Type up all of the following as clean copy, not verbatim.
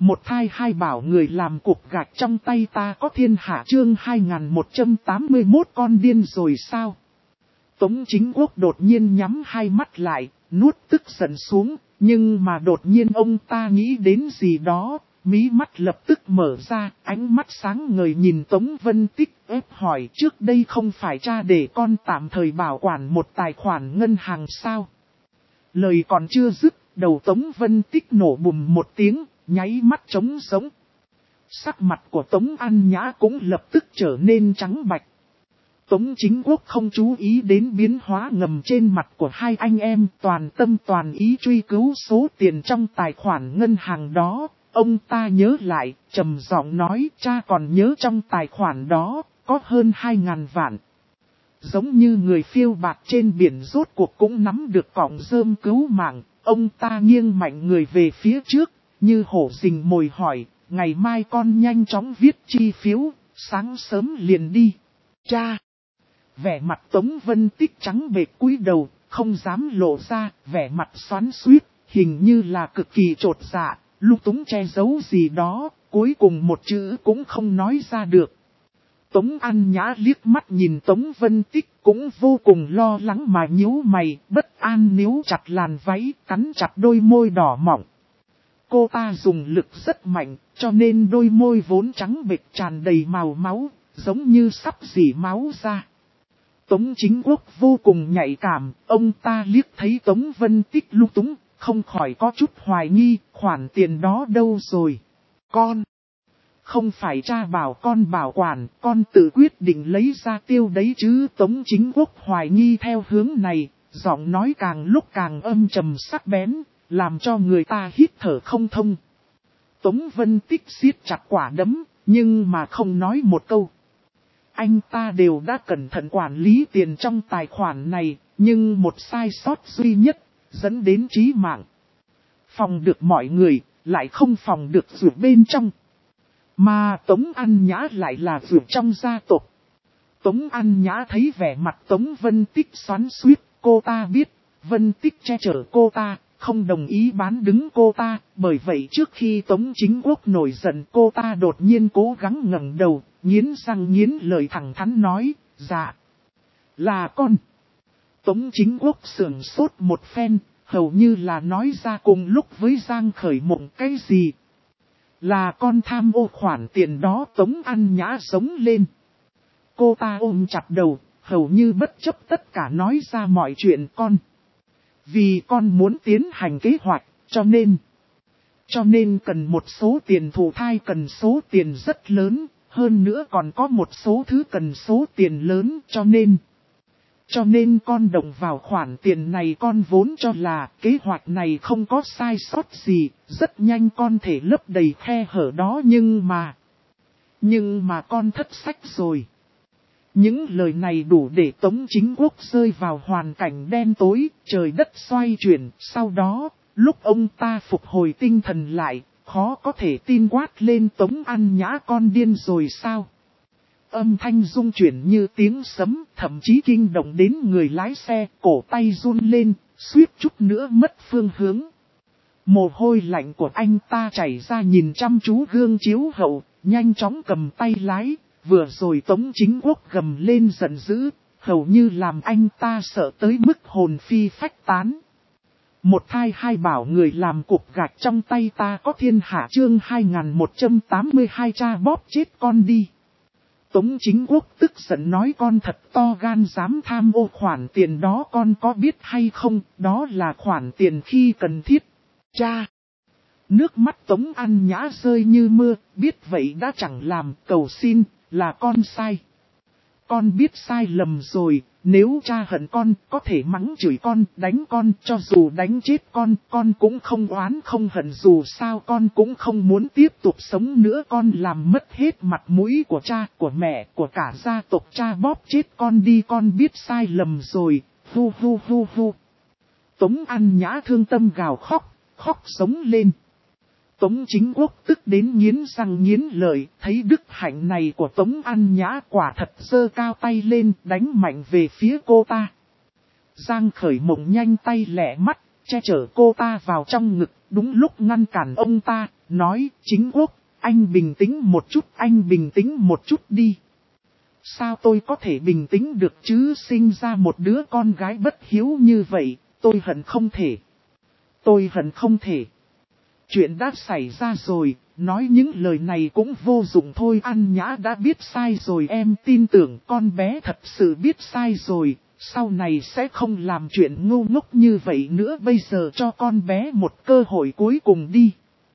Một thai hai bảo người làm cục gạch trong tay ta có thiên hạ chương 2181 con điên rồi sao? Tống Chính Quốc đột nhiên nhắm hai mắt lại, nuốt tức giận xuống, nhưng mà đột nhiên ông ta nghĩ đến gì đó, mí mắt lập tức mở ra, ánh mắt sáng ngời nhìn Tống Vân Tích ép hỏi trước đây không phải cha để con tạm thời bảo quản một tài khoản ngân hàng sao? Lời còn chưa dứt, đầu Tống Vân Tích nổ bùm một tiếng, nháy mắt trống sống. Sắc mặt của Tống An Nhã cũng lập tức trở nên trắng bạch. Tống Chính Quốc không chú ý đến biến hóa ngầm trên mặt của hai anh em, toàn tâm toàn ý truy cứu số tiền trong tài khoản ngân hàng đó. Ông ta nhớ lại, trầm giọng nói cha còn nhớ trong tài khoản đó, có hơn 2.000 vạn. Giống như người phiêu bạt trên biển rốt cuộc cũng nắm được cọng rơm cứu mạng, ông ta nghiêng mạnh người về phía trước, như hổ rình mồi hỏi, ngày mai con nhanh chóng viết chi phiếu, sáng sớm liền đi. Cha! Vẻ mặt Tống Vân Tích trắng bệch cúi đầu, không dám lộ ra, vẻ mặt xoắn xuýt, hình như là cực kỳ trột dạ, lung túng che giấu gì đó, cuối cùng một chữ cũng không nói ra được. Tống An Nhã liếc mắt nhìn Tống Vân Tích cũng vô cùng lo lắng mà nhíu mày, bất an níu chặt làn váy, cắn chặt đôi môi đỏ mọng. Cô ta dùng lực rất mạnh, cho nên đôi môi vốn trắng bệch tràn đầy màu máu, giống như sắp rỉ máu ra. Tống Chính Quốc vô cùng nhạy cảm, ông ta liếc thấy Tống Vân Tích lung túng, không khỏi có chút hoài nghi, khoản tiền đó đâu rồi? Con! Không phải cha bảo con bảo quản, con tự quyết định lấy ra tiêu đấy chứ. Tống Chính Quốc hoài nghi theo hướng này, giọng nói càng lúc càng âm trầm sắc bén, làm cho người ta hít thở không thông. Tống Vân Tích siết chặt quả đấm, nhưng mà không nói một câu. Anh ta đều đã cẩn thận quản lý tiền trong tài khoản này, nhưng một sai sót duy nhất, dẫn đến chí mạng. Phòng được mọi người, lại không phòng được rủi bên trong. Mà Tống An Nhã lại là rủi trong gia tộc. Tống An Nhã thấy vẻ mặt Tống Vân Tích xoắn xuýt, cô ta biết, Vân Tích che chở cô ta, không đồng ý bán đứng cô ta, bởi vậy trước khi Tống Chính Quốc nổi giận cô ta đột nhiên cố gắng ngẩng đầu, nghiến răng nghiến lợi thẳng thắn nói, dạ, là con. Tống Chính Quốc sườn sốt một phen, hầu như là nói ra cùng lúc với Giang Khởi Mộng cái gì. Là con tham ô khoản tiền đó. Tống An Nhã giống lên. Cô ta ôm chặt đầu, hầu như bất chấp tất cả nói ra mọi chuyện con. Vì con muốn tiến hành kế hoạch, cho nên cần một số tiền thụ thai cần số tiền rất lớn, hơn nữa còn có một số thứ cần số tiền lớn cho nên con động vào khoản tiền này. Con vốn cho là kế hoạch này không có sai sót gì, rất nhanh con thể lấp đầy khe hở đó nhưng mà con thất sách rồi. Những lời này đủ để Tống Chính Quốc rơi vào hoàn cảnh đen tối, trời đất xoay chuyển. Sau đó, lúc ông ta phục hồi tinh thần lại, khó có thể tin quát lên Tống An Nhã con điên rồi sao? Âm thanh rung chuyển như tiếng sấm, thậm chí kinh động đến người lái xe, cổ tay run lên, suýt chút nữa mất phương hướng. Mồ hôi lạnh của anh ta chảy ra nhìn chăm chú gương chiếu hậu, nhanh chóng cầm tay lái. Vừa rồi Tống Chính Quốc gầm lên giận dữ, hầu như làm anh ta sợ tới mức hồn phi phách tán. Một thai hai bảo người làm cục gạch trong tay ta có thiên hạ chương 2182 cha bóp chết con đi. Tống Chính Quốc tức giận nói con thật to gan dám tham ô khoản tiền đó, con có biết hay không, đó là khoản tiền khi cần thiết. Cha! Nước mắt Tống An Nhã rơi như mưa, biết vậy đã chẳng làm, cầu xin, là con sai. Con biết sai lầm rồi, nếu cha hận con, có thể mắng chửi con, đánh con, cho dù đánh chết con cũng không oán không hận, dù sao con cũng không muốn tiếp tục sống nữa. Con làm mất hết mặt mũi của cha, của mẹ, của cả gia tộc, cha bóp chết con đi, con biết sai lầm rồi, hu hu hu hu. Tống An Nhã thương tâm gào khóc sống lên. Tống Chính Quốc tức đến nghiến răng nghiến lợi, thấy đức hạnh này của Tống An Nhã quả thật giơ cao tay lên đánh mạnh về phía cô ta. Giang Khởi Mộng nhanh tay lẹ mắt, che chở cô ta vào trong ngực, đúng lúc ngăn cản ông ta, nói, Chính Quốc, anh bình tĩnh một chút, anh bình tĩnh một chút đi. Sao tôi có thể bình tĩnh được chứ, sinh ra một đứa con gái bất hiếu như vậy, tôi hận không thể. Tôi hận không thể. Chuyện đã xảy ra rồi, nói những lời này cũng vô dụng thôi. An Nhã đã biết sai rồi, em tin tưởng con bé thật sự biết sai rồi, sau này sẽ không làm chuyện ngu ngốc như vậy nữa. Bây giờ cho con bé một cơ hội cuối cùng đi.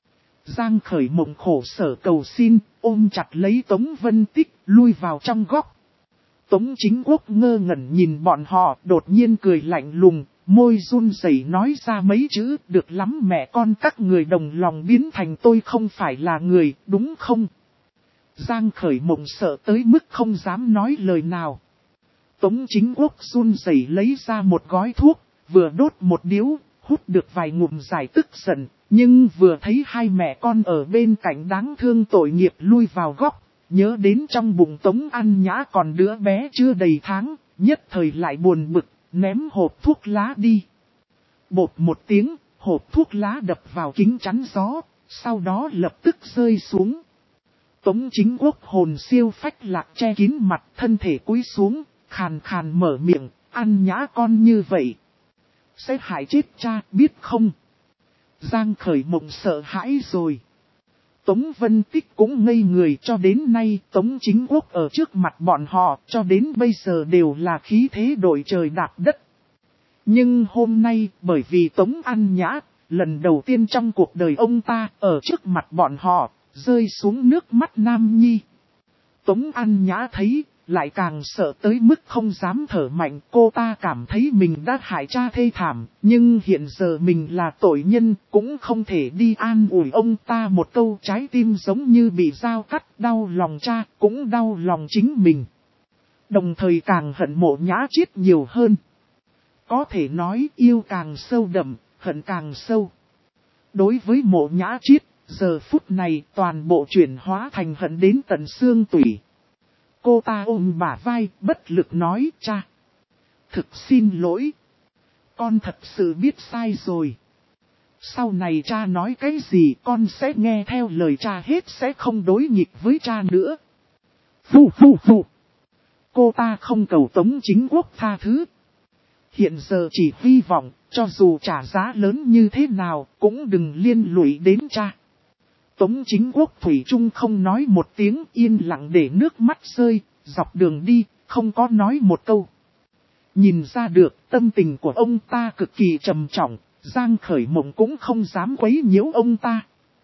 Giang Khởi Mộng khổ sở cầu xin, ôm chặt lấy Tống Vân Tích, lui vào trong góc. Tống Chính Quốc ngơ ngẩn nhìn bọn họ, đột nhiên cười lạnh lùng, môi run rẩy nói ra mấy chữ, được lắm mẹ con các người đồng lòng biến thành tôi không phải là người, đúng không? Giang Khởi Mộng sợ tới mức không dám nói lời nào. Tống Chính Quốc run rẩy lấy ra một gói thuốc, vừa đốt một điếu, hút được vài ngụm giải tức giận, nhưng vừa thấy hai mẹ con ở bên cạnh đáng thương tội nghiệp lui vào góc, nhớ đến trong bụng Tống An Nhã còn đứa bé chưa đầy tháng, nhất thời lại buồn bực, ném hộp thuốc lá đi. Bột một tiếng, hộp thuốc lá đập vào kính chắn gió, sau đó lập tức rơi xuống. Tống Chính Quốc hồn siêu phách lạc che kín mặt, thân thể cúi xuống, khàn khàn mở miệng, An Nhã con như vậy sẽ hại chết cha, biết không? Giang Khởi Mộng sợ hãi rồi. Tống Vân Tích cũng ngây người, cho đến nay Tống Chính Quốc ở trước mặt bọn họ cho đến bây giờ đều là khí thế đổi trời đạp đất. Nhưng hôm nay bởi vì Tống An Nhã, lần đầu tiên trong cuộc đời ông ta ở trước mặt bọn họ, rơi xuống nước mắt nam nhi. Tống An Nhã thấy, lại càng sợ tới mức không dám thở mạnh. Cô ta cảm thấy mình đã hại cha thê thảm, nhưng hiện giờ mình là tội nhân, cũng không thể đi an ủi ông ta một câu. Trái tim giống như bị dao cắt, đau lòng cha, cũng đau lòng chính mình. Đồng thời càng hận Mộ Nhã Chiết nhiều hơn. Có thể nói yêu càng sâu đậm, hận càng sâu. Đối với Mộ Nhã Chiết, giờ phút này toàn bộ chuyển hóa thành hận đến tận xương tủy. Cô ta ôm bả vai, bất lực nói, cha. Thực xin lỗi. Con thật sự biết sai rồi. Sau này cha nói cái gì con sẽ nghe theo lời cha hết, sẽ không đối nghịch với cha nữa. Phù phù phù. Cô ta không cầu Tống Chính Quốc tha thứ. Hiện giờ chỉ hy vọng, cho dù trả giá lớn như thế nào, cũng đừng liên lụy đến cha. Tống Chính Quốc thủy chung không nói một tiếng, yên lặng để nước mắt rơi, dọc đường đi, không có nói một câu. Nhìn ra được, tâm tình của ông ta cực kỳ trầm trọng, Giang Khởi Mộng cũng không dám quấy nhiễu ông ta.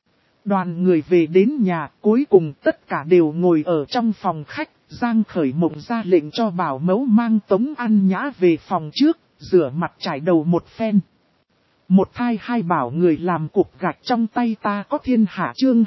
Đoàn người về đến nhà, cuối cùng tất cả đều ngồi ở trong phòng khách, Giang Khởi Mộng ra lệnh cho bảo mẫu mang Tống An Nhã về phòng trước, rửa mặt trải đầu một phen. Một thai hai bảo người làm cục gạch trong tay ta có thiên hạ, chương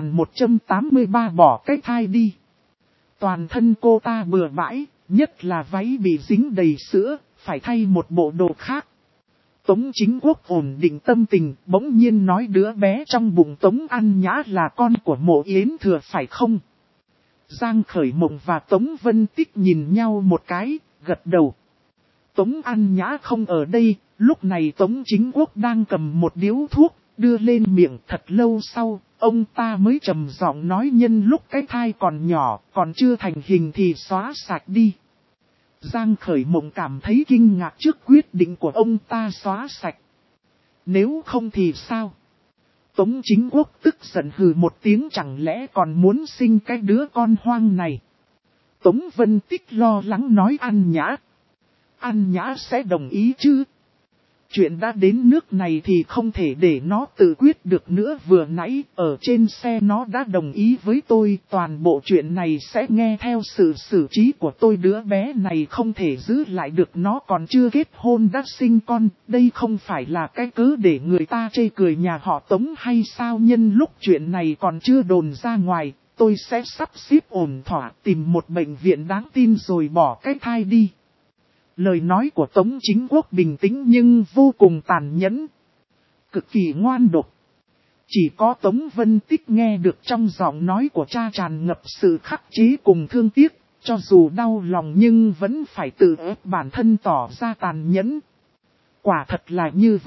2183 bỏ cái thai đi. Toàn thân cô ta bừa bãi, nhất là váy bị dính đầy sữa, phải thay một bộ đồ khác. Tống Chính Quốc ổn định tâm tình, bỗng nhiên nói đứa bé trong bụng Tống An Nhã là con của Mộ Yến Thừa phải không? Giang Khởi Mộng và Tống Vân Tích nhìn nhau một cái, gật đầu. Tống An Nhã không ở đây, lúc này Tống Chính Quốc đang cầm một điếu thuốc, đưa lên miệng. Thật lâu sau, ông ta mới trầm giọng nói, nhân lúc cái thai còn nhỏ, còn chưa thành hình thì xóa sạch đi. Giang Khởi Mộng cảm thấy kinh ngạc trước quyết định của ông ta xóa sạch. Nếu không thì sao? Tống Chính Quốc tức giận hừ một tiếng, chẳng lẽ còn muốn sinh cái đứa con hoang này? Tống Vân Tích lo lắng nói, An Nhã. An Nhã sẽ đồng ý chứ? Chuyện đã đến nước này thì không thể để nó tự quyết được nữa. Vừa nãy ở trên xe nó đã đồng ý với tôi. Toàn bộ chuyện này sẽ nghe theo sự xử trí của tôi. Đứa bé này không thể giữ lại được, nó còn chưa kết hôn đã sinh con. Đây không phải là cái cớ để người ta chê cười nhà họ Tống hay sao? Nhân lúc chuyện này còn chưa đồn ra ngoài, tôi sẽ sắp xếp ổn thỏa tìm một bệnh viện đáng tin rồi bỏ cái thai đi. Lời nói của Tống Chính Quốc bình tĩnh nhưng vô cùng tàn nhẫn, cực kỳ ngoan độc. Chỉ có Tống Vân Tích nghe được trong giọng nói của cha tràn ngập sự khắc chế cùng thương tiếc, cho dù đau lòng nhưng vẫn phải tự ép bản thân tỏ ra tàn nhẫn. Quả thật là như vậy,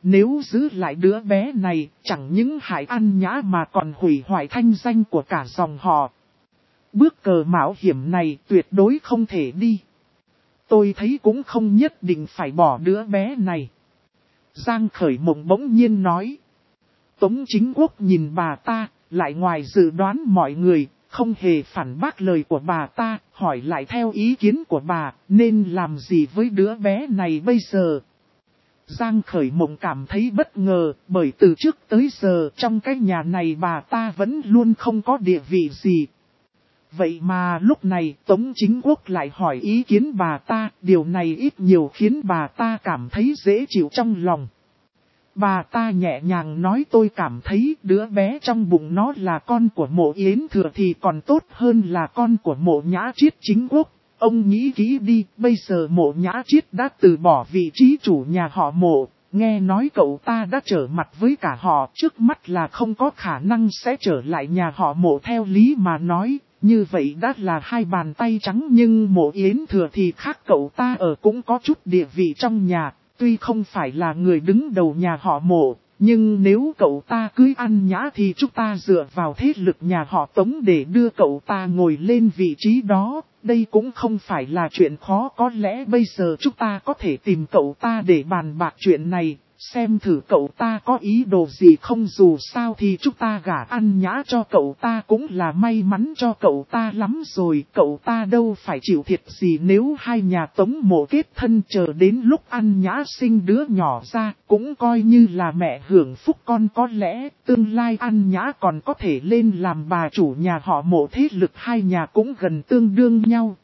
Nếu giữ lại đứa bé này, chẳng những hại An Nhã mà còn hủy hoại thanh danh của cả dòng họ. Bước cờ mạo hiểm này tuyệt đối không thể đi. Tôi thấy cũng không nhất định phải bỏ đứa bé này. Giang Khởi Mộng bỗng nhiên nói. Tống Chính Quốc nhìn bà ta, lại ngoài dự đoán mọi người, không hề phản bác lời của bà ta, hỏi lại theo ý kiến của bà, nên làm gì với đứa bé này bây giờ? Giang Khởi Mộng cảm thấy bất ngờ, bởi từ trước tới giờ trong cái nhà này bà ta vẫn luôn không có địa vị gì. Vậy mà lúc này Tống Chính Quốc lại hỏi ý kiến bà ta, điều này ít nhiều khiến bà ta cảm thấy dễ chịu trong lòng. Bà ta nhẹ nhàng nói tôi cảm thấy đứa bé trong bụng nó là con của Mộ Yến Thừa thì còn tốt hơn là con của Mộ Nhã Chiết Chính Quốc. Ông nghĩ kỹ đi, bây giờ Mộ Nhã Chiết đã từ bỏ vị trí chủ nhà họ Mộ, nghe nói cậu ta đã trở mặt với cả họ, trước mắt là không có khả năng sẽ trở lại nhà họ Mộ theo lý mà nói. Như vậy đã là hai bàn tay trắng nhưng Mộ Yến Thừa thì khác, cậu ta ở cũng có chút địa vị trong nhà. Tuy không phải là người đứng đầu nhà họ Mộ, nhưng nếu cậu ta cưới An Nhã thì chúng ta dựa vào thế lực nhà họ Tống để đưa cậu ta ngồi lên vị trí đó. Đây cũng không phải là chuyện khó, có lẽ bây giờ chúng ta có thể tìm cậu ta để bàn bạc chuyện này, xem thử cậu ta có ý đồ gì không, dù sao thì chúng ta gả An Nhã cho cậu ta cũng là may mắn cho cậu ta lắm rồi, cậu ta đâu phải chịu thiệt gì nếu hai nhà Tống Mộ kết thân, chờ đến lúc An Nhã sinh đứa nhỏ ra, cũng coi như là mẹ hưởng phúc con, có lẽ tương lai An Nhã còn có thể lên làm bà chủ nhà họ Mộ, thế lực hai nhà cũng gần tương đương nhau.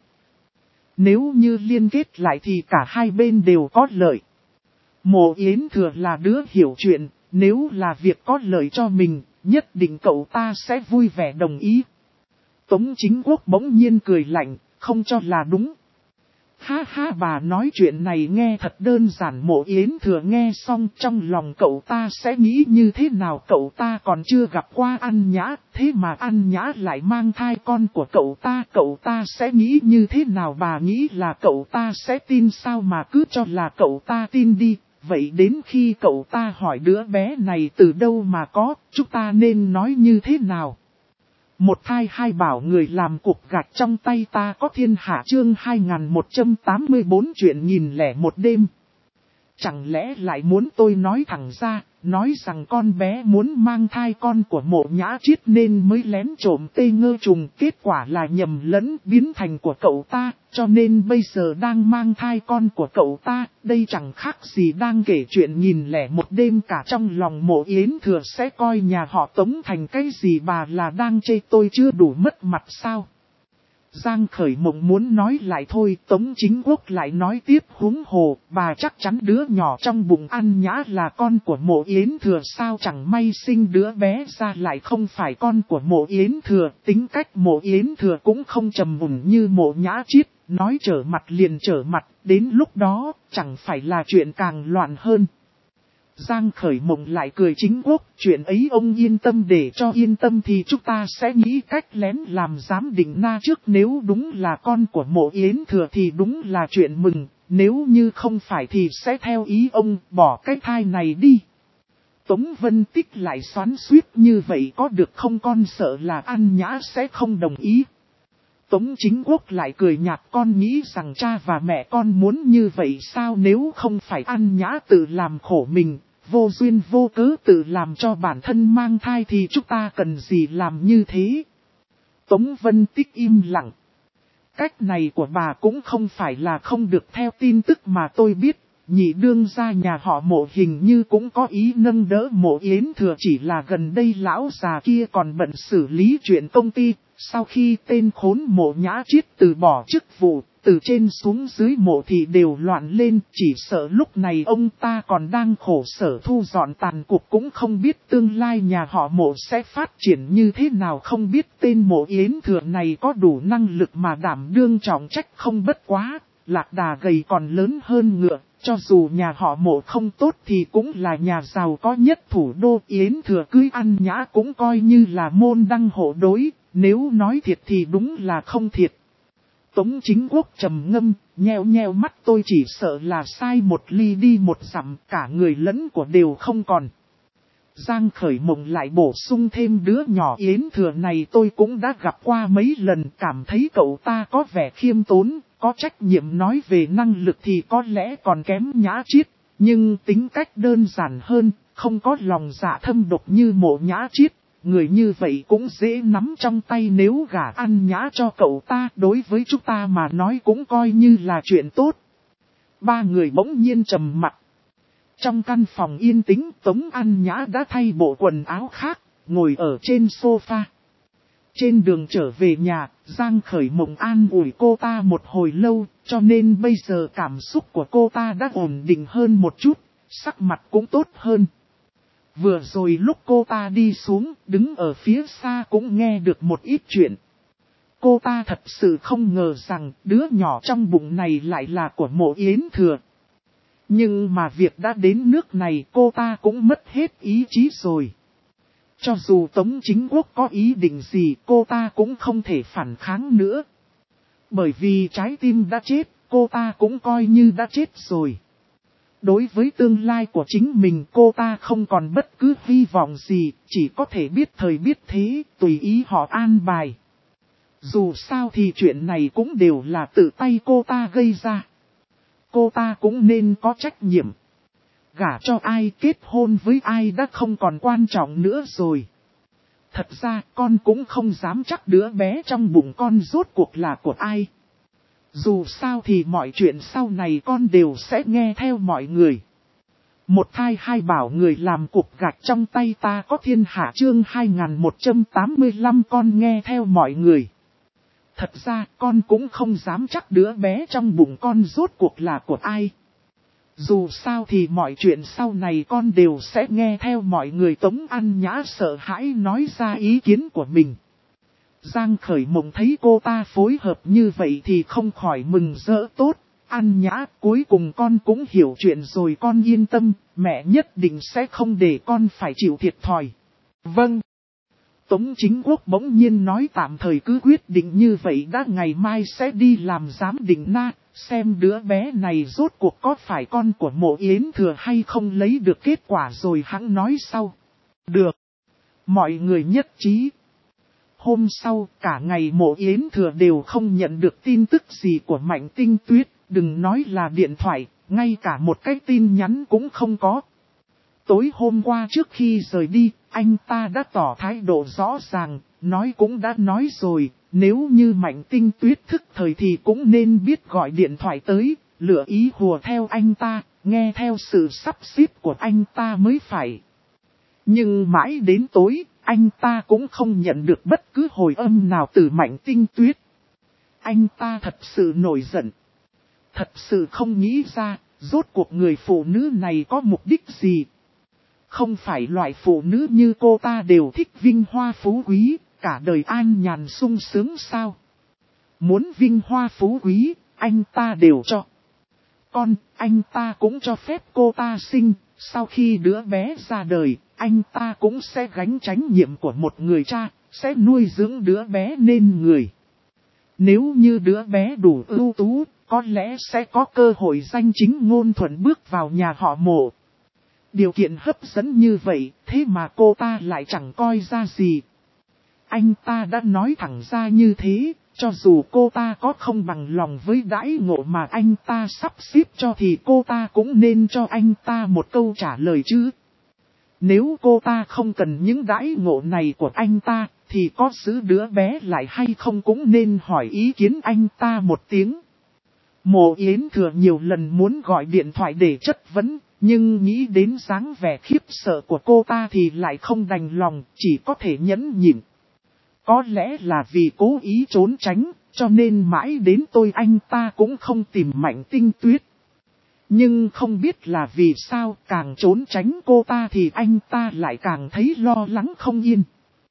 Nếu như liên kết lại thì cả hai bên đều có lợi. Mộ Yến Thừa là đứa hiểu chuyện, nếu là việc có lợi cho mình, nhất định cậu ta sẽ vui vẻ đồng ý. Tống Chính Quốc bỗng nhiên cười lạnh, không cho là đúng. Ha ha, bà nói chuyện này nghe thật đơn giản. Mộ Yến Thừa nghe xong trong lòng cậu ta sẽ nghĩ như thế nào, cậu ta còn chưa gặp qua An Nhã, thế mà An Nhã lại mang thai con của cậu ta sẽ nghĩ như thế nào, bà nghĩ là cậu ta sẽ tin sao, mà cứ cho là cậu ta tin đi. Vậy đến khi cậu ta hỏi đứa bé này từ đâu mà có, chúng ta nên nói như thế nào? Một thai hai bảo người làm cục gạch trong tay ta có thiên hạ, chương 2184 chuyện nghìn lẻ một đêm. Chẳng lẽ lại muốn tôi nói thẳng ra, nói rằng con bé muốn mang thai con của Mộ Nhã Chiết nên mới lén trộm tê ngơ trùng, kết quả là nhầm lẫn biến thành của cậu ta, cho nên bây giờ đang mang thai con của cậu ta, đây chẳng khác gì đang kể chuyện nghìn lẻ một đêm cả. Trong lòng Mộ Yến Thừa sẽ coi nhà họ Tống thành cái gì, bà là đang chê tôi chưa đủ mất mặt sao? Giang Khởi Mộng muốn nói lại thôi, Tống Chính Quốc lại nói tiếp, huống hồ, bà chắc chắn đứa nhỏ trong bụng An Nhã là con của Mộ Yến Thừa sao, chẳng may sinh đứa bé ra lại không phải con của Mộ Yến Thừa, tính cách Mộ Yến Thừa cũng không trầm mùn như Mộ Nhã Chiết, nói trở mặt liền trở mặt, đến lúc đó, chẳng phải là chuyện càng loạn hơn. Giang Khởi Mộng lại cười, Chính Quốc, chuyện ấy ông yên tâm, để cho yên tâm thì chúng ta sẽ nghĩ cách lén làm giám định na trước, nếu đúng là con của Mộ Yến Thừa thì đúng là chuyện mừng, nếu như không phải thì sẽ theo ý ông, bỏ cái thai này đi. Tống Vân Tích lại xoắn xuýt, như vậy có được không, con sợ là An Nhã sẽ không đồng ý. Tống Chính Quốc lại cười nhạt, con nghĩ rằng cha và mẹ con muốn như vậy sao, nếu không phải An Nhã tự làm khổ mình, vô duyên vô cớ tự làm cho bản thân mang thai thì chúng ta cần gì làm như thế. Tống Vân Tích im lặng. Cách này của bà cũng không phải là không được, theo tin tức mà tôi biết, nhị đương gia nhà họ Mộ hình như cũng có ý nâng đỡ Mộ Yến Thừa, chỉ là gần đây lão già kia còn bận xử lý chuyện công ty. Sau khi tên khốn Mộ Nhã Chiết từ bỏ chức vụ, từ trên xuống dưới Mộ thì đều loạn lên, chỉ sợ lúc này ông ta còn đang khổ sở thu dọn tàn cuộc, cũng không biết tương lai nhà họ Mộ sẽ phát triển như thế nào, không biết tên Mộ Yến Thừa này có đủ năng lực mà đảm đương trọng trách không. Bất quá, lạc đà gầy còn lớn hơn ngựa, cho dù nhà họ Mộ không tốt thì cũng là nhà giàu có nhất thủ đô, Yến Thừa cưới An Nhã cũng coi như là môn đăng hộ đối. Nếu nói thiệt thì đúng là không thiệt. Tống Chính Quốc trầm ngâm, nheo nheo mắt tôi chỉ sợ là sai một ly đi một dặm, cả người lẫn của đều không còn. Giang Khởi Mộng lại bổ sung thêm đứa nhỏ Yến Thừa này tôi cũng đã gặp qua mấy lần, cảm thấy cậu ta có vẻ khiêm tốn, có trách nhiệm, nói về năng lực thì có lẽ còn kém Nhã Chiết, nhưng tính cách đơn giản hơn, không có lòng dạ thâm độc như Mộ Nhã Chiết. Người như vậy cũng dễ nắm trong tay, nếu gả ăn nhã cho cậu ta, đối với chúng ta mà nói cũng coi như là chuyện tốt. Ba người bỗng nhiên trầm mặc. Trong căn phòng yên tĩnh, Tống An Nhã đã thay bộ quần áo khác, ngồi ở trên sofa. Trên đường trở về nhà, Giang Khởi Mộng an ủi cô ta một hồi lâu, cho nên bây giờ cảm xúc của cô ta đã ổn định hơn một chút, sắc mặt cũng tốt hơn. Vừa rồi lúc cô ta đi xuống, đứng ở phía xa cũng nghe được một ít chuyện. Cô ta thật sự không ngờ rằng đứa nhỏ trong bụng này lại là của Mộ Yến Thừa. Nhưng mà việc đã đến nước này, cô ta cũng mất hết ý chí rồi. Cho dù Tống Chính Quốc có ý định gì, cô ta cũng không thể phản kháng nữa. Bởi vì trái tim đã chết, cô ta cũng coi như đã chết rồi. Đối với tương lai của chính mình, cô ta không còn bất cứ hy vọng gì, chỉ có thể biết thời biết thế, tùy ý họ an bài. Dù sao thì chuyện này cũng đều là tự tay cô ta gây ra. Cô ta cũng nên có trách nhiệm. Gả cho ai, kết hôn với ai đã không còn quan trọng nữa rồi. Thật ra con cũng không dám chắc đứa bé trong bụng con rốt cuộc là của ai. Dù sao thì mọi chuyện sau này con đều sẽ nghe theo mọi người. Một thai hai bảo người làm cục gạch trong tay ta có thiên hạ, chương 2185 con nghe theo mọi người. Thật ra con cũng không dám chắc đứa bé trong bụng con rốt cuộc là của ai. Dù sao thì mọi chuyện sau này con đều sẽ nghe theo mọi người. Tống An Nhã sợ hãi nói ra ý kiến của mình. Giang Khởi Mộng thấy cô ta phối hợp như vậy thì không khỏi mừng rỡ. Tốt, An Nhã, cuối cùng con cũng hiểu chuyện rồi, con yên tâm, mẹ nhất định sẽ không để con phải chịu thiệt thòi. Vâng. Tống Chính Quốc bỗng nhiên nói tạm thời cứ quyết định như vậy đã, ngày mai sẽ đi làm giám định na, xem đứa bé này rốt cuộc có phải con của Mộ Yến Thừa hay không, lấy được kết quả rồi hẵng nói sau. Được. Mọi người nhất trí. Hôm sau, cả ngày Mộ Yến Thừa đều không nhận được tin tức gì của Mạnh Tinh Tuyết, đừng nói là điện thoại, ngay cả một cái tin nhắn cũng không có. Tối hôm qua trước khi rời đi, anh ta đã tỏ thái độ rõ ràng, nói cũng đã nói rồi, nếu như Mạnh Tinh Tuyết thức thời thì cũng nên biết gọi điện thoại tới, lựa ý hùa theo anh ta, nghe theo sự sắp xếp của anh ta mới phải. Nhưng mãi đến tối, anh ta cũng không nhận được bất cứ hồi âm nào từ Mạnh Tinh Tuyết. Anh ta thật sự nổi giận. Thật sự không nghĩ ra, rốt cuộc người phụ nữ này có mục đích gì. Không phải loại phụ nữ như cô ta đều thích vinh hoa phú quý, cả đời an nhàn sung sướng sao? Muốn vinh hoa phú quý, anh ta đều cho. Con, anh ta cũng cho phép cô ta sinh, sau khi đứa bé ra đời, anh ta cũng sẽ gánh trách nhiệm của một người cha, sẽ nuôi dưỡng đứa bé nên người. Nếu như đứa bé đủ ưu tú, có lẽ sẽ có cơ hội danh chính ngôn thuận bước vào nhà họ Mộ. Điều kiện hấp dẫn như vậy, thế mà cô ta lại chẳng coi ra gì. Anh ta đã nói thẳng ra như thế, cho dù cô ta có không bằng lòng với đãi ngộ mà anh ta sắp xếp cho thì cô ta cũng nên cho anh ta một câu trả lời chứ. Nếu cô ta không cần những đãi ngộ này của anh ta, thì có giữ đứa bé lại hay không cũng nên hỏi ý kiến anh ta một tiếng. Mộ Yến Thừa nhiều lần muốn gọi điện thoại để chất vấn, nhưng nghĩ đến dáng vẻ khiếp sợ của cô ta thì lại không đành lòng, chỉ có thể nhẫn nhịn. Có lẽ là vì cố ý trốn tránh, cho nên mãi đến tôi anh ta cũng không tìm Mạnh Tinh Tuyết. Nhưng không biết là vì sao càng trốn tránh cô ta thì anh ta lại càng thấy lo lắng không yên.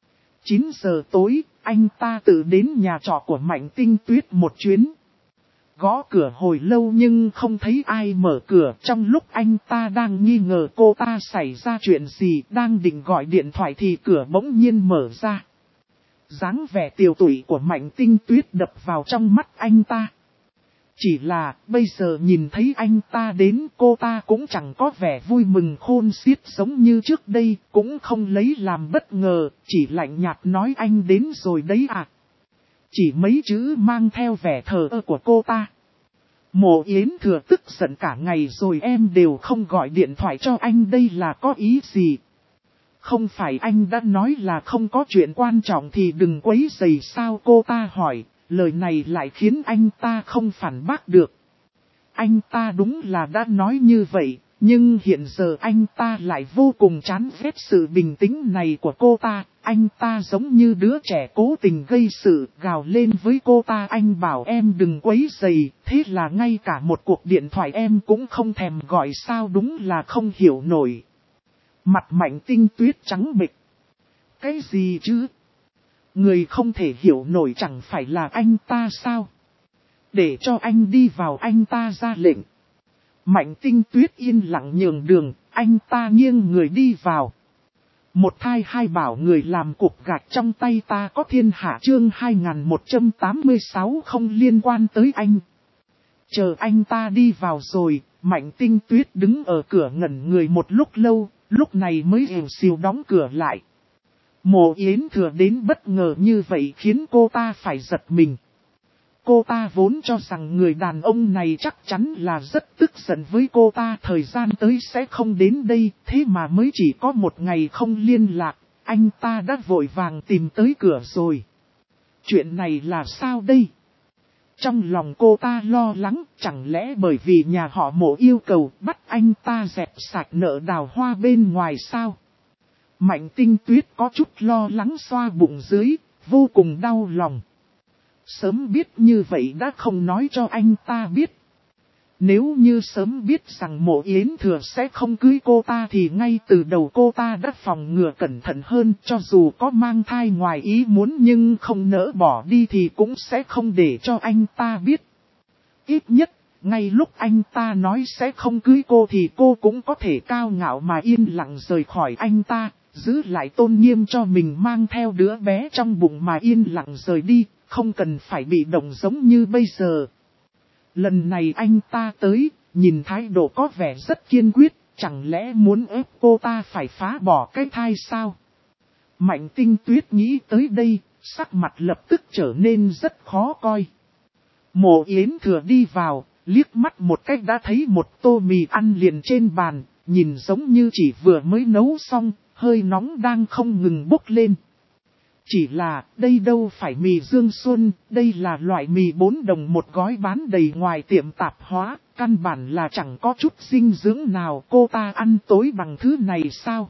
9 giờ tối, anh ta tự đến nhà trọ của Mạnh Tinh Tuyết một chuyến. Gõ cửa hồi lâu nhưng không thấy ai mở cửa. Trong lúc anh ta đang nghi ngờ cô ta xảy ra chuyện gì, đang định gọi điện thoại thì cửa bỗng nhiên mở ra. Dáng vẻ tiều tụy của Mạnh Tinh Tuyết đập vào trong mắt anh ta. Chỉ là, bây giờ nhìn thấy anh ta đến, cô ta cũng chẳng có vẻ vui mừng khôn xiết giống như trước đây, cũng không lấy làm bất ngờ, chỉ lạnh nhạt nói anh đến rồi đấy à. Chỉ mấy chữ mang theo vẻ thờ ơ của cô ta. Mộ Yến Thừa tức giận cả ngày rồi em đều không gọi điện thoại cho anh, đây là có ý gì? Không phải anh đã nói là không có chuyện quan trọng thì đừng quấy rầy sao, cô ta hỏi, lời này lại khiến anh ta không phản bác được. Anh ta đúng là đã nói như vậy, nhưng hiện giờ anh ta lại vô cùng chán ghét sự bình tĩnh này của cô ta. Anh ta giống như đứa trẻ cố tình gây sự, gào lên với cô ta, anh bảo em đừng quấy rầy, thế là ngay cả một cuộc điện thoại em cũng không thèm gọi sao, đúng là không hiểu nổi. Mặt Mạnh Tinh Tuyết trắng bệch. Cái gì chứ? Người không thể hiểu nổi chẳng phải là anh ta sao? Để cho anh đi vào, anh ta ra lệnh. Mạnh Tinh Tuyết yên lặng nhường đường, anh ta nghiêng người đi vào. Một thai hai bảo người làm cục gạch trong tay ta có thiên hạ, chương 2186 không liên quan tới anh. Chờ anh ta đi vào rồi, Mạnh Tinh Tuyết đứng ở cửa ngẩn người một lúc lâu, lúc này mới ều xìu đóng cửa lại. Mộ Yến Thừa đến bất ngờ như vậy khiến cô ta phải giật mình. Cô ta vốn cho rằng người đàn ông này chắc chắn là rất tức giận với cô ta, thời gian tới sẽ không đến đây, thế mà mới chỉ có một ngày không liên lạc, anh ta đã vội vàng tìm tới cửa rồi. Chuyện này là sao đây? Trong lòng cô ta lo lắng, chẳng lẽ bởi vì nhà họ Mộ yêu cầu bắt anh ta dẹp sạch nợ đào hoa bên ngoài sao? Mạnh Tinh Tuyết có chút lo lắng xoa bụng dưới, vô cùng đau lòng. Sớm biết như vậy đã không nói cho anh ta biết. Nếu như sớm biết rằng Mộ Yến Thừa sẽ không cưới cô ta thì ngay từ đầu cô ta đã phòng ngừa cẩn thận hơn, cho dù có mang thai ngoài ý muốn nhưng không nỡ bỏ đi thì cũng sẽ không để cho anh ta biết. Ít nhất, ngay lúc anh ta nói sẽ không cưới cô thì cô cũng có thể cao ngạo mà yên lặng rời khỏi anh ta, giữ lại tôn nghiêm cho mình, mang theo đứa bé trong bụng mà yên lặng rời đi, không cần phải bị động giống như bây giờ. Lần này anh ta tới, nhìn thái độ có vẻ rất kiên quyết, chẳng lẽ muốn ép cô ta phải phá bỏ cái thai sao? Mạnh Tinh Tuyết nghĩ tới đây, sắc mặt lập tức trở nên rất khó coi. Mộ Yến Thừa đi vào, liếc mắt một cách đã thấy một tô mì ăn liền trên bàn, nhìn giống như chỉ vừa mới nấu xong, hơi nóng đang không ngừng bốc lên. Chỉ là, đây đâu phải mì Dương Xuân, đây là loại mì 4 đồng một gói bán đầy ngoài tiệm tạp hóa, căn bản là chẳng có chút dinh dưỡng nào, cô ta ăn tối bằng thứ này sao?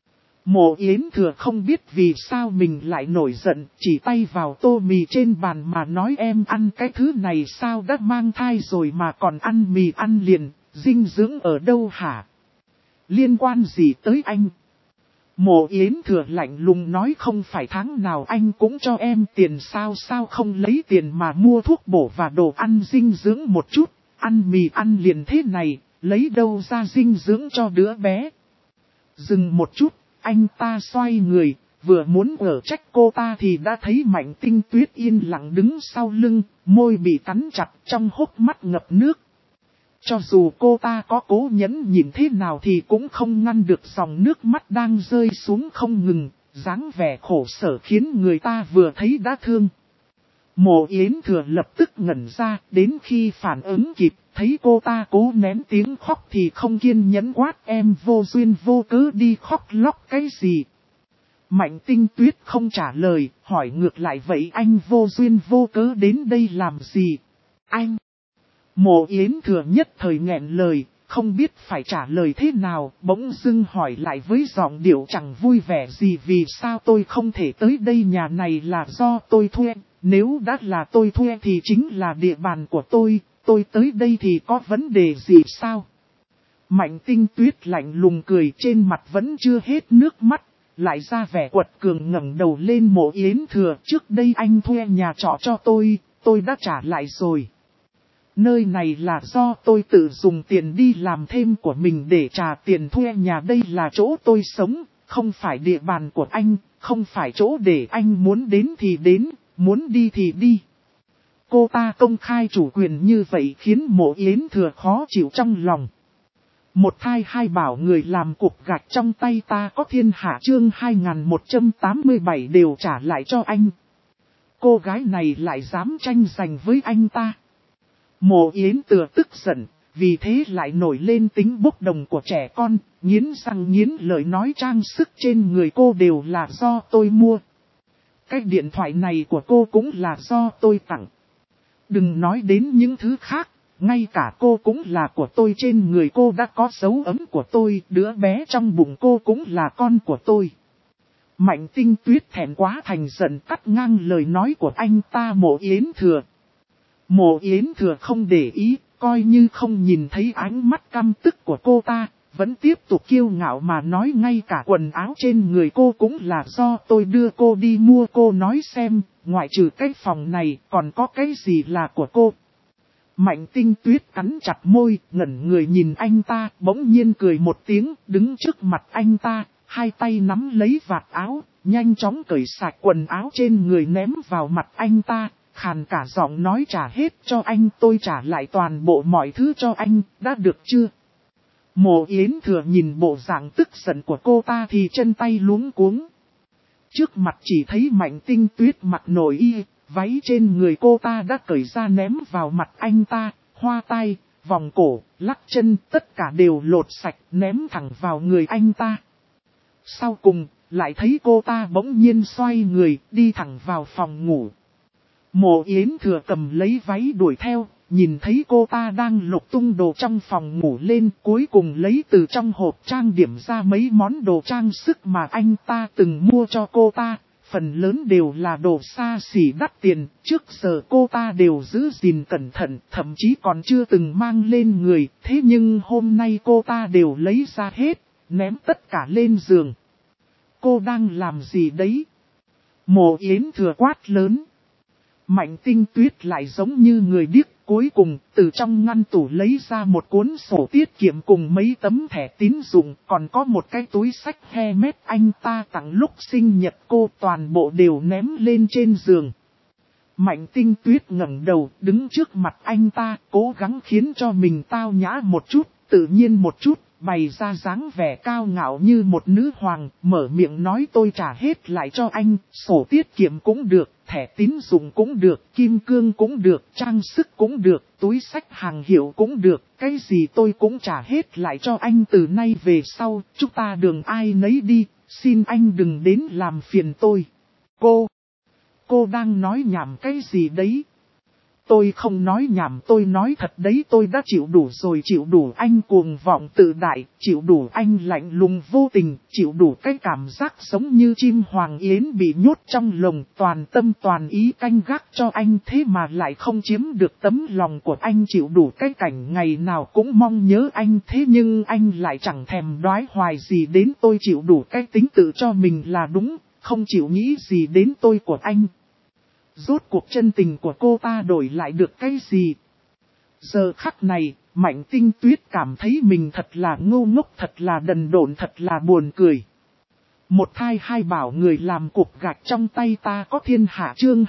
Mộ Yến Thừa không biết vì sao mình lại nổi giận, chỉ tay vào tô mì trên bàn mà nói em ăn cái thứ này sao, đã mang thai rồi mà còn ăn mì ăn liền, dinh dưỡng ở đâu hả? Liên quan gì tới anh? Mộ Yến Thừa lạnh lùng nói, không phải tháng nào anh cũng cho em tiền sao, sao không lấy tiền mà mua thuốc bổ và đồ ăn dinh dưỡng một chút, ăn mì ăn liền thế này, lấy đâu ra dinh dưỡng cho đứa bé. Dừng một chút, anh ta xoay người, vừa muốn ở trách cô ta thì đã thấy Mạnh Tinh Tuyết yên lặng đứng sau lưng, môi bị cắn chặt, trong hốc mắt ngập nước. Cho dù cô ta có cố nhẫn nhìn thế nào thì cũng không ngăn được dòng nước mắt đang rơi xuống không ngừng, dáng vẻ khổ sở khiến người ta vừa thấy đã thương. Mộ Yến Thừa lập tức ngẩn ra, đến khi phản ứng kịp, thấy cô ta cố nén tiếng khóc thì không kiên nhẫn quát, em vô duyên vô cớ đi khóc lóc cái gì. Mạnh Tinh Tuyết không trả lời, hỏi ngược lại, vậy anh vô duyên vô cớ đến đây làm gì? Anh! Mộ Yến Thừa nhất thời nghẹn lời, không biết phải trả lời thế nào, bỗng dưng hỏi lại với giọng điệu chẳng vui vẻ gì, vì sao tôi không thể tới đây, nhà này là do tôi thuê, nếu đã là tôi thuê thì chính là địa bàn của tôi tới đây thì có vấn đề gì sao? Mạnh Tinh Tuyết lạnh lùng cười, trên mặt vẫn chưa hết nước mắt, lại ra vẻ quật cường ngẩng đầu lên. Mộ Yến Thừa, trước đây anh thuê nhà trọ cho tôi đã trả lại rồi. Nơi này là do tôi tự dùng tiền đi làm thêm của mình để trả tiền thuê nhà, đây là chỗ tôi sống, không phải địa bàn của anh, không phải chỗ để anh muốn đến thì đến, muốn đi thì đi. cô ta công khai chủ quyền như vậy khiến Mộ Yến Thừa khó chịu trong lòng. Một thai hai bảo người làm cục gạch trong tay ta có thiên hạ chương 2187 đều trả lại cho anh. Cô gái này lại dám tranh giành với anh ta. Mộ Yến Thừa tức giận, vì thế lại nổi lên tính bốc đồng của trẻ con, nghiến răng nghiến lợi nói trang sức trên người cô đều là do tôi mua. Cái điện thoại này của cô cũng là do tôi tặng. Đừng nói đến những thứ khác, ngay cả cô cũng là của tôi, trên người cô đã có dấu ấn của tôi, đứa bé trong bụng cô cũng là con của tôi. Mạnh Tinh Tuyết thẹn quá thành giận cắt ngang lời nói của anh ta Mộ Yến Thừa. Mộ Yến Thừa không để ý, coi như không nhìn thấy ánh mắt căm tức của cô ta, vẫn tiếp tục kiêu ngạo mà nói ngay cả quần áo trên người cô cũng là do tôi đưa cô đi mua. Cô nói xem, ngoại trừ cái phòng này còn có cái gì là của cô. Mạnh Tinh Tuyết cắn chặt môi, ngẩn người nhìn anh ta, bỗng nhiên cười một tiếng, đứng trước mặt anh ta, hai tay nắm lấy vạt áo, nhanh chóng cởi sạch quần áo trên người ném vào mặt anh ta, khàn cả giọng nói trả hết cho anh, tôi trả lại toàn bộ mọi thứ cho anh, đã được chưa? Mộ Yến Thừa nhìn bộ dạng tức giận của cô ta thì chân tay luống cuống. Trước mặt chỉ thấy Mạnh Tinh Tuyết mặc nội y, váy trên người cô ta đã cởi ra ném vào mặt anh ta, hoa tai, vòng cổ, lắc chân, tất cả đều lột sạch ném thẳng vào người anh ta. Sau cùng, lại thấy cô ta bỗng nhiên xoay người, đi thẳng vào phòng ngủ. Mộ Yến Thừa cầm lấy váy đuổi theo, nhìn thấy cô ta đang lục tung đồ trong phòng ngủ lên, cuối cùng lấy từ trong hộp trang điểm ra mấy món đồ trang sức mà anh ta từng mua cho cô ta, phần lớn đều là đồ xa xỉ đắt tiền, trước giờ cô ta đều giữ gìn cẩn thận, thậm chí còn chưa từng mang lên người, thế nhưng hôm nay cô ta đều lấy ra hết, ném tất cả lên giường. Cô đang làm gì đấy? Mộ Yến Thừa quát lớn. Mạnh Tinh Tuyết lại giống như người điếc, cuối cùng từ trong ngăn tủ lấy ra một cuốn sổ tiết kiệm cùng mấy tấm thẻ tín dụng, còn có một cái túi xách Hermes anh ta tặng lúc sinh nhật cô, toàn bộ đều ném lên trên giường. Mạnh Tinh Tuyết ngẩng đầu, đứng trước mặt anh ta, cố gắng khiến cho mình tao nhã một chút, tự nhiên một chút, bày ra dáng vẻ cao ngạo như một nữ hoàng, mở miệng nói tôi trả hết lại cho anh, sổ tiết kiệm cũng được, thẻ tín dụng cũng được, kim cương cũng được, trang sức cũng được, túi xách hàng hiệu cũng được, cái gì tôi cũng trả hết lại cho anh, từ nay về sau, chúng ta đường ai nấy đi, xin anh đừng đến làm phiền tôi. Cô đang nói nhảm cái gì đấy? Tôi không nói nhảm, tôi nói thật đấy, tôi đã chịu đủ rồi, chịu đủ anh cuồng vọng tự đại, chịu đủ anh lạnh lùng vô tình, chịu đủ cái cảm giác giống như chim hoàng yến bị nhốt trong lồng, toàn tâm toàn ý canh gác cho anh, thế mà lại không chiếm được tấm lòng của anh, chịu đủ cái cảnh ngày nào cũng mong nhớ anh, thế nhưng anh lại chẳng thèm đoái hoài gì đến tôi, chịu đủ cái tính tự cho mình là đúng, không chịu nghĩ gì đến tôi của anh. Rốt cuộc chân tình của cô ta đổi lại được cái gì? Giờ khắc này, Mạnh Tinh Tuyết cảm thấy mình thật là ngu ngốc, thật là đần độn, thật là buồn cười. Một thai hai bảo người làm cục gạch trong tay ta có thiên hạ chương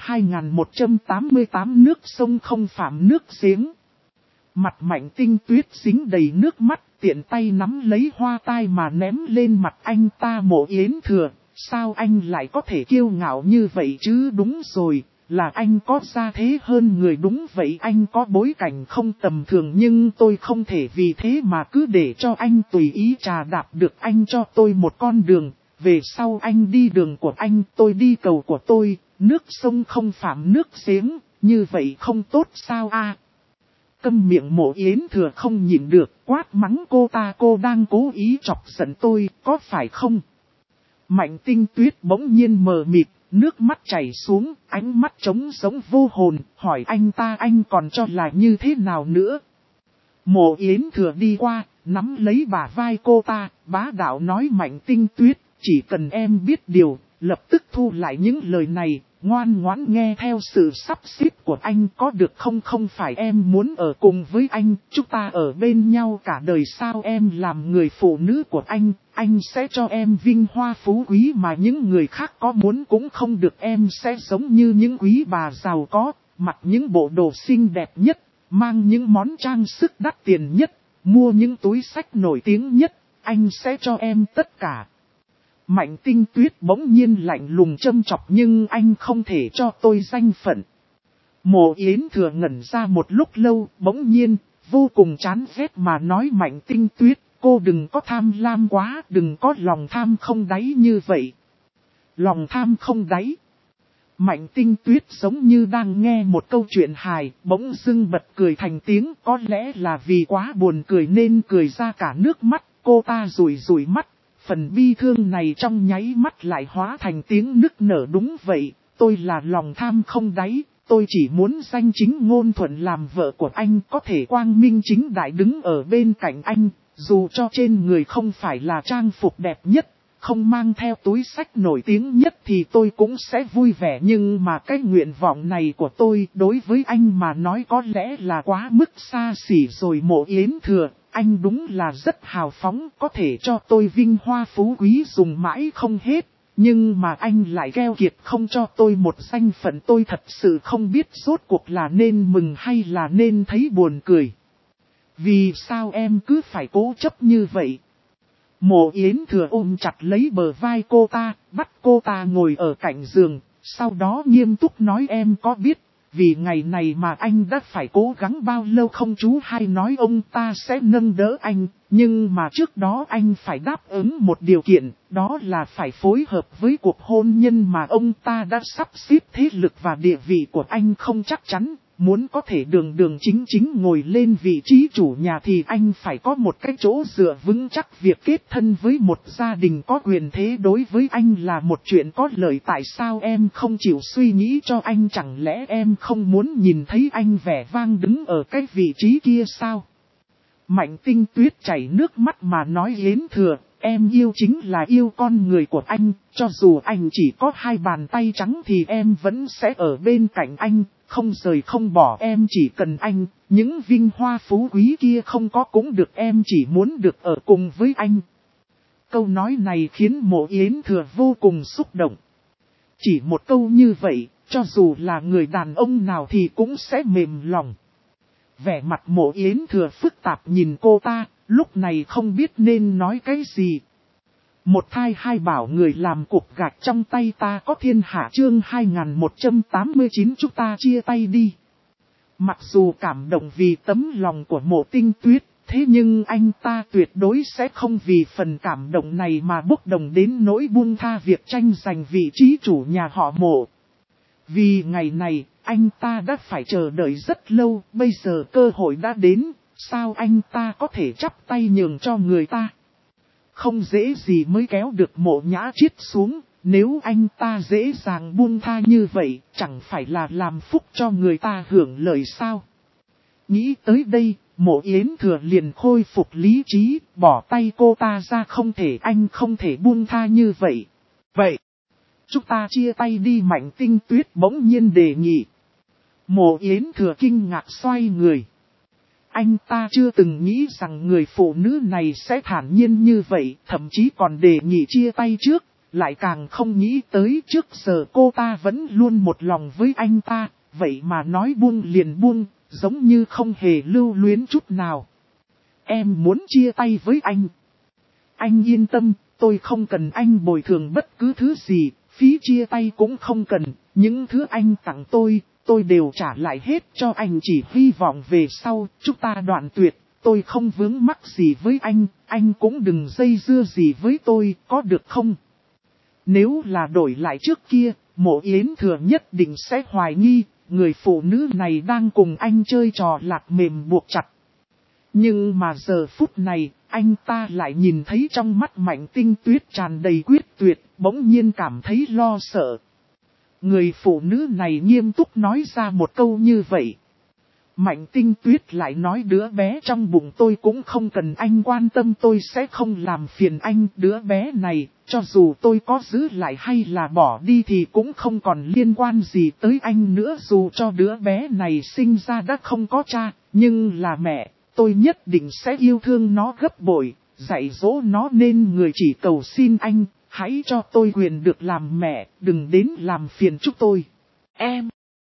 2188 nước sông không phạm nước giếng. Mặt Mạnh Tinh Tuyết dính đầy nước mắt, tiện tay nắm lấy hoa tai mà ném lên mặt anh ta. Mộ Yến Thừa, sao anh lại có thể kiêu ngạo như vậy chứ? Đúng rồi, là anh có gia thế hơn người, đúng vậy, anh có bối cảnh không tầm thường, nhưng tôi không thể vì thế mà cứ để cho anh tùy ý trà đạp được. Anh cho tôi một con đường, về sau anh đi đường của anh, tôi đi cầu của tôi, nước sông không phạm nước giếng, như vậy không tốt sao a? Câm miệng. Mộ Yến Thừa không nhịn được, quát mắng cô ta, cô đang cố ý chọc giận tôi, có phải không? Mạnh Tinh Tuyết bỗng nhiên mờ mịt, nước mắt chảy xuống, ánh mắt trống sống vô hồn, hỏi anh ta anh còn cho là như thế nào nữa? Mộ Yến Thừa đi qua, nắm lấy bả vai cô ta, bá đạo nói Mạnh Tinh Tuyết, chỉ cần em biết điều, lập tức thu lại những lời này, ngoan ngoãn nghe theo sự sắp xếp của anh có được không? Không phải em muốn ở cùng với anh, chúng ta ở bên nhau cả đời sao? Em làm người phụ nữ của anh sẽ cho em vinh hoa phú quý mà những người khác có muốn cũng không được, em sẽ giống như những quý bà giàu có, mặc những bộ đồ xinh đẹp nhất, mang những món trang sức đắt tiền nhất, mua những túi xách nổi tiếng nhất, anh sẽ cho em tất cả. Mạnh Tinh Tuyết bỗng nhiên lạnh lùng châm chọc nhưng anh không thể cho tôi danh phận. Mộ Yến Thừa ngẩn ra một lúc lâu, bỗng nhiên, vô cùng chán ghét mà nói Mạnh Tinh Tuyết, cô đừng có tham lam quá, đừng có lòng tham không đáy như vậy. Lòng tham không đáy. Mạnh Tinh Tuyết giống như đang nghe một câu chuyện hài, bỗng dưng bật cười thành tiếng, có lẽ là vì quá buồn cười nên cười ra cả nước mắt, cô ta rủi rủi mắt, phần bi thương này trong nháy mắt lại hóa thành tiếng nức nở. Đúng vậy, tôi là lòng tham không đáy, tôi chỉ muốn danh chính ngôn thuận làm vợ của anh, có thể quang minh chính đại đứng ở bên cạnh anh, dù cho trên người không phải là trang phục đẹp nhất. Không mang theo túi xách nổi tiếng nhất thì tôi cũng sẽ vui vẻ, nhưng mà cái nguyện vọng này của tôi đối với anh mà nói có lẽ là quá mức xa xỉ rồi. Mộ Yến Thừa, anh đúng là rất hào phóng, có thể cho tôi vinh hoa phú quý dùng mãi không hết, nhưng mà anh lại keo kiệt không cho tôi một danh phận. Tôi thật sự không biết rốt cuộc là nên mừng hay là nên thấy buồn cười. Vì sao em cứ phải cố chấp như vậy? Mộ Yến Thừa ôm chặt lấy bờ vai cô ta, bắt cô ta ngồi ở cạnh giường, sau đó nghiêm túc nói em có biết, vì ngày này mà anh đã phải cố gắng bao lâu không? Chú hay nói ông ta sẽ nâng đỡ anh, nhưng mà trước đó anh phải đáp ứng một điều kiện, đó là phải phối hợp với cuộc hôn nhân mà ông ta đã sắp xếp. Thế lực và địa vị của anh không chắc chắn. Muốn có thể đường chính ngồi lên vị trí chủ nhà thì anh phải có một cái chỗ dựa vững chắc. Việc kết thân với một gia đình có quyền thế đối với anh là một chuyện có lợi. Tại sao em không chịu suy nghĩ cho anh? Chẳng lẽ em không muốn nhìn thấy anh vẻ vang đứng ở cái vị trí kia sao? Mạnh Tinh Tuyết chảy nước mắt mà nói Yến Thừa, em yêu chính là yêu con người của anh, cho dù anh chỉ có 2 bàn tay trắng thì em vẫn sẽ ở bên cạnh anh, không rời không bỏ. Em chỉ cần anh, những vinh hoa phú quý kia không có cũng được, em chỉ muốn được ở cùng với anh. Câu nói này khiến Mộ Yến Thừa vô cùng xúc động. Chỉ một câu như vậy, cho dù là người đàn ông nào thì cũng sẽ mềm lòng. Vẻ mặt Mộ Yến Thừa phức tạp nhìn cô ta, lúc này không biết nên nói cái gì. Một thai hai bảo người làm cục gạch trong tay ta có thiên hạ. Chương 2189 chúng ta chia tay đi. Mặc dù cảm động vì tấm lòng của Mộ Tinh Tuyết, thế nhưng anh ta tuyệt đối sẽ không vì phần cảm động này mà bốc đồng đến nỗi buông tha việc tranh giành vị trí chủ nhà họ Mộ. Vì ngày này, anh ta đã phải chờ đợi rất lâu, bây giờ cơ hội đã đến, sao anh ta có thể chắp tay nhường cho người ta? Không dễ gì mới kéo được Mộ Nhã Chiết xuống, nếu anh ta dễ dàng buông tha như vậy, chẳng phải là làm phúc cho người ta hưởng lợi sao? Nghĩ tới đây, Mộ Yến Thừa liền khôi phục lý trí, bỏ tay cô ta ra. Không thể, anh không thể buông tha như vậy. Vậy, chúng ta chia tay đi. Mạnh Tinh Tuyết bỗng nhiên đề nghị. Mộ Yến Thừa kinh ngạc xoay người. Anh ta chưa từng nghĩ rằng người phụ nữ này sẽ thản nhiên như vậy, thậm chí còn đề nghị chia tay trước, lại càng không nghĩ tới trước giờ cô ta vẫn luôn một lòng với anh ta, vậy mà nói buông liền buông, giống như không hề lưu luyến chút nào. Em muốn chia tay với anh. Anh yên tâm, tôi không cần anh bồi thường bất cứ thứ gì, phí chia tay cũng không cần, những thứ anh tặng tôi đều trả lại hết cho anh, chỉ hy vọng về sau, chúng ta đoạn tuyệt, tôi không vướng mắc gì với anh cũng đừng dây dưa gì với tôi, có được không? Nếu là đổi lại trước kia, Mộ Yến Thừa nhất định sẽ hoài nghi, người phụ nữ này đang cùng anh chơi trò lạc mềm buộc chặt. Nhưng mà giờ phút này, anh ta lại nhìn thấy trong mắt Mạnh Tinh Tuyết tràn đầy quyết tuyệt, bỗng nhiên cảm thấy lo sợ. Người phụ nữ này nghiêm túc nói ra một câu như vậy. Mạnh Tinh Tuyết lại nói đứa bé trong bụng tôi cũng không cần anh quan tâm, tôi sẽ không làm phiền anh. Đứa bé này, cho dù tôi có giữ lại hay là bỏ đi thì cũng không còn liên quan gì tới anh nữa. Dù cho đứa bé này sinh ra đã không có cha, nhưng là mẹ, tôi nhất định sẽ yêu thương nó gấp bội, dạy dỗ nó nên người chỉ cầu xin anh. Hãy cho tôi quyền được làm mẹ, đừng đến làm phiền chúng tôi. Em.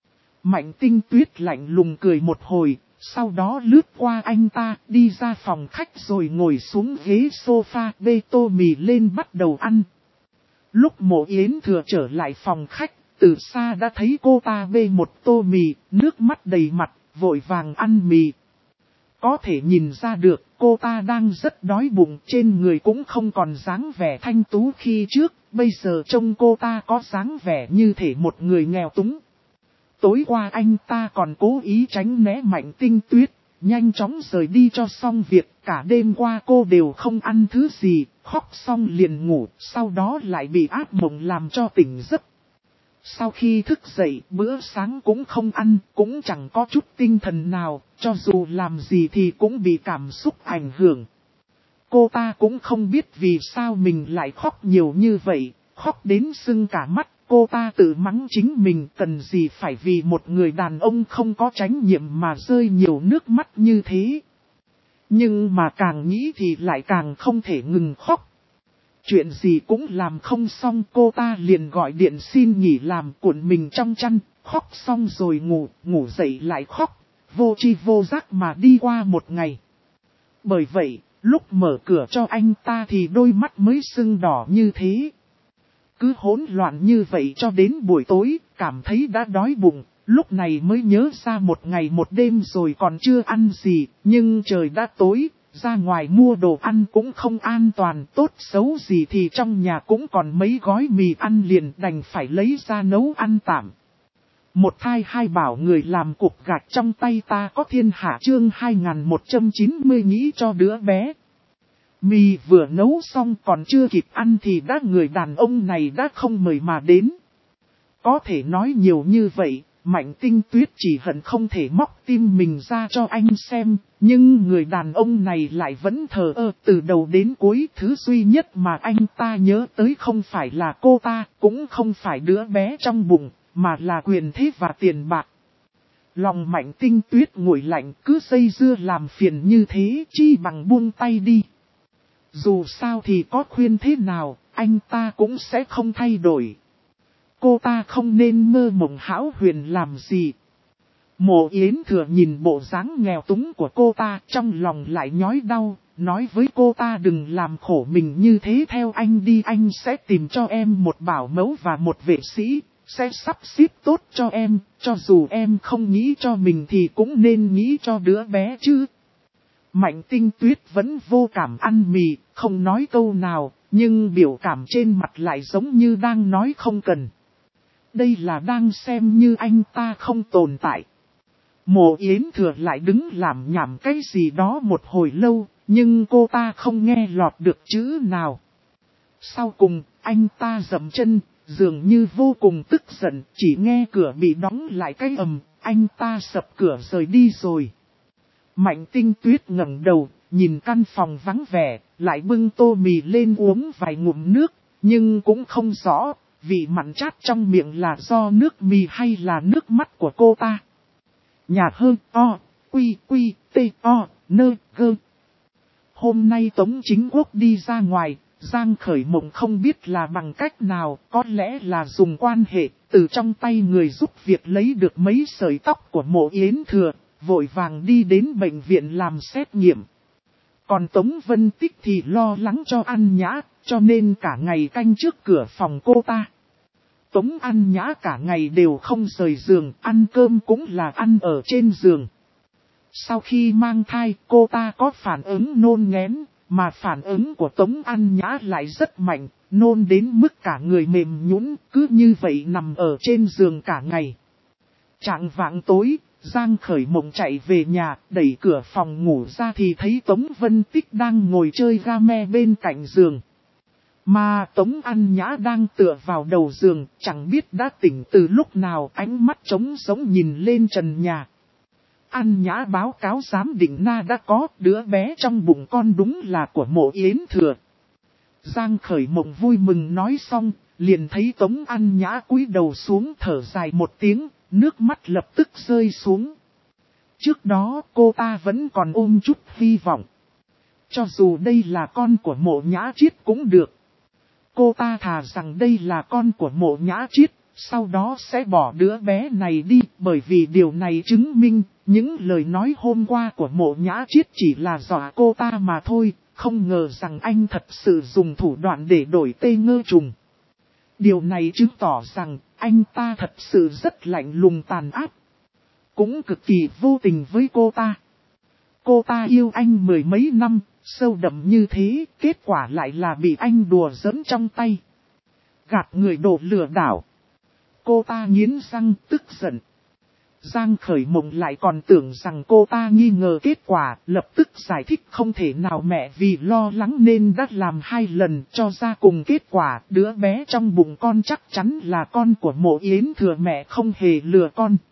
Mạnh Tinh Tuyết lạnh lùng cười một hồi, sau đó lướt qua anh ta, đi ra phòng khách rồi ngồi xuống ghế sofa, bê tô mì lên bắt đầu ăn. Lúc Mộ Yến Thừa trở lại phòng khách, từ xa đã thấy cô ta bê một tô mì, nước mắt đầy mặt, vội vàng ăn mì. Có thể nhìn ra được, cô ta đang rất đói bụng, trên người cũng không còn dáng vẻ thanh tú khi trước, bây giờ trông cô ta có dáng vẻ như thể một người nghèo túng. Tối qua anh ta còn cố ý tránh né Mạnh Tinh Tuyết, nhanh chóng rời đi cho xong việc, cả đêm qua cô đều không ăn thứ gì, khóc xong liền ngủ, sau đó lại bị ác mộng làm cho tỉnh giấc. Sau khi thức dậy, bữa sáng cũng không ăn, cũng chẳng có chút tinh thần nào, cho dù làm gì thì cũng bị cảm xúc ảnh hưởng. Cô ta cũng không biết vì sao mình lại khóc nhiều như vậy, khóc đến sưng cả mắt, cô ta tự mắng chính mình cần gì phải vì một người đàn ông không có trách nhiệm mà rơi nhiều nước mắt như thế. Nhưng mà càng nghĩ thì lại càng không thể ngừng khóc. Chuyện gì cũng làm không xong, cô ta liền gọi điện xin nghỉ làm, cuộn mình trong chăn, khóc xong rồi ngủ, ngủ dậy lại khóc, vô tri vô giác mà đi qua một ngày. Bởi vậy, lúc mở cửa cho anh ta thì đôi mắt mới sưng đỏ như thế. Cứ hỗn loạn như vậy cho đến buổi tối, cảm thấy đã đói bụng, lúc này mới nhớ ra một ngày một đêm rồi còn chưa ăn gì, nhưng trời đã tối. Ra ngoài mua đồ ăn cũng không an toàn, tốt xấu gì thì trong nhà cũng còn mấy gói mì ăn liền, đành phải lấy ra nấu ăn tạm. Một thai hai bảo người làm cục gạch trong tay ta có thiên hạ chương 2190 nghĩ cho đứa bé. Mì vừa nấu xong còn chưa kịp ăn thì người đàn ông này đã không mời mà đến. Có thể nói nhiều như vậy. Mạnh Tinh Tuyết chỉ hận không thể móc tim mình ra cho anh xem, nhưng người đàn ông này lại vẫn thờ ơ từ đầu đến cuối. Thứ duy nhất mà anh ta nhớ tới không phải là cô ta, cũng không phải đứa bé trong bụng, mà là quyền thế và tiền bạc. Lòng Mạnh Tinh Tuyết nguội lạnh, cứ dây dưa làm phiền như thế, chi bằng buông tay đi. Dù sao thì có khuyên thế nào, anh ta cũng sẽ không thay đổi. Cô ta không nên mơ mộng hão huyền làm gì. Mộ Yến Thừa nhìn bộ dáng nghèo túng của cô ta, trong lòng lại nhói đau, nói với cô ta đừng làm khổ mình như thế, theo anh đi, anh sẽ tìm cho em một bảo mẫu và một vệ sĩ, sẽ sắp xếp tốt cho em, cho dù em không nghĩ cho mình thì cũng nên nghĩ cho đứa bé chứ. Mạnh Tinh Tuyết vẫn vô cảm ăn mì, không nói câu nào, nhưng biểu cảm trên mặt lại giống như đang nói không cần. Đây là đang xem như anh ta không tồn tại. Mộ Yến Thừa lại đứng làm nhảm cái gì đó một hồi lâu, nhưng cô ta không nghe lọt được chữ nào. Sau cùng, anh ta dậm chân, dường như vô cùng tức giận, chỉ nghe cửa bị đóng lại cái ầm, anh ta sập cửa rời đi rồi. Mạnh Tinh Tuyết ngẩng đầu, nhìn căn phòng vắng vẻ, lại bưng tô mì lên uống vài ngụm nước, nhưng cũng không rõ. Vị mặn chát trong miệng là do nước mì hay là nước mắt của cô ta. Nhà hơn o, quy quy, t o, nơ gơ. Hôm nay Tống Chính Quốc đi ra ngoài, Giang Khởi Mộng không biết là bằng cách nào, có lẽ là dùng quan hệ, từ trong tay người giúp việc lấy được mấy sợi tóc của Mộ Yến Thừa, vội vàng đi đến bệnh viện làm xét nghiệm. Còn Tống Vân Tích thì lo lắng cho An Nhã, cho nên cả ngày canh trước cửa phòng cô ta. Tống An Nhã cả ngày đều không rời giường, ăn cơm cũng là ăn ở trên giường. Sau khi mang thai, cô ta có phản ứng nôn nghén, mà phản ứng của Tống An Nhã lại rất mạnh, nôn đến mức cả người mềm nhũn, cứ như vậy nằm ở trên giường cả ngày. Trạng vạng tối, Giang Khởi Mộng chạy về nhà, đẩy cửa phòng ngủ ra thì thấy Tống Vân Tích đang ngồi chơi game bên cạnh giường. Mà Tống An Nhã đang tựa vào đầu giường, chẳng biết đã tỉnh từ lúc nào, ánh mắt trống sống nhìn lên trần nhà. An Nhã báo cáo giám định na đã có, đứa bé trong bụng con đúng là của Mộ Yến Thừa. Giang Khởi Mộng vui mừng nói xong, liền thấy Tống An Nhã cúi đầu xuống thở dài một tiếng, nước mắt lập tức rơi xuống. Trước đó cô ta vẫn còn ôm chút hy vọng. Cho dù đây là con của Mộ Nhã Chiết cũng được. Cô ta thà rằng đây là con của Mộ Nhã Chiết, sau đó sẽ bỏ đứa bé này đi, bởi vì điều này chứng minh, những lời nói hôm qua của Mộ Nhã Chiết chỉ là dọa cô ta mà thôi, không ngờ rằng anh thật sự dùng thủ đoạn để đổi Tê Ngơ Trùng. Điều này chứng tỏ rằng, anh ta thật sự rất lạnh lùng tàn ác, cũng cực kỳ vô tình với cô ta. Cô ta yêu anh mười mấy năm, sâu đậm như thế, kết quả lại là bị anh đùa giỡn trong tay. Gạt người đổ lừa đảo. Cô ta nghiến răng tức giận. Giang Khởi Mộng lại còn tưởng rằng cô ta nghi ngờ kết quả, lập tức giải thích không thể nào mẹ vì lo lắng nên đã làm 2 lần cho ra cùng kết quả. Đứa bé trong bụng con chắc chắn là con của Mộ Yến Thừa, mẹ không hề lừa con.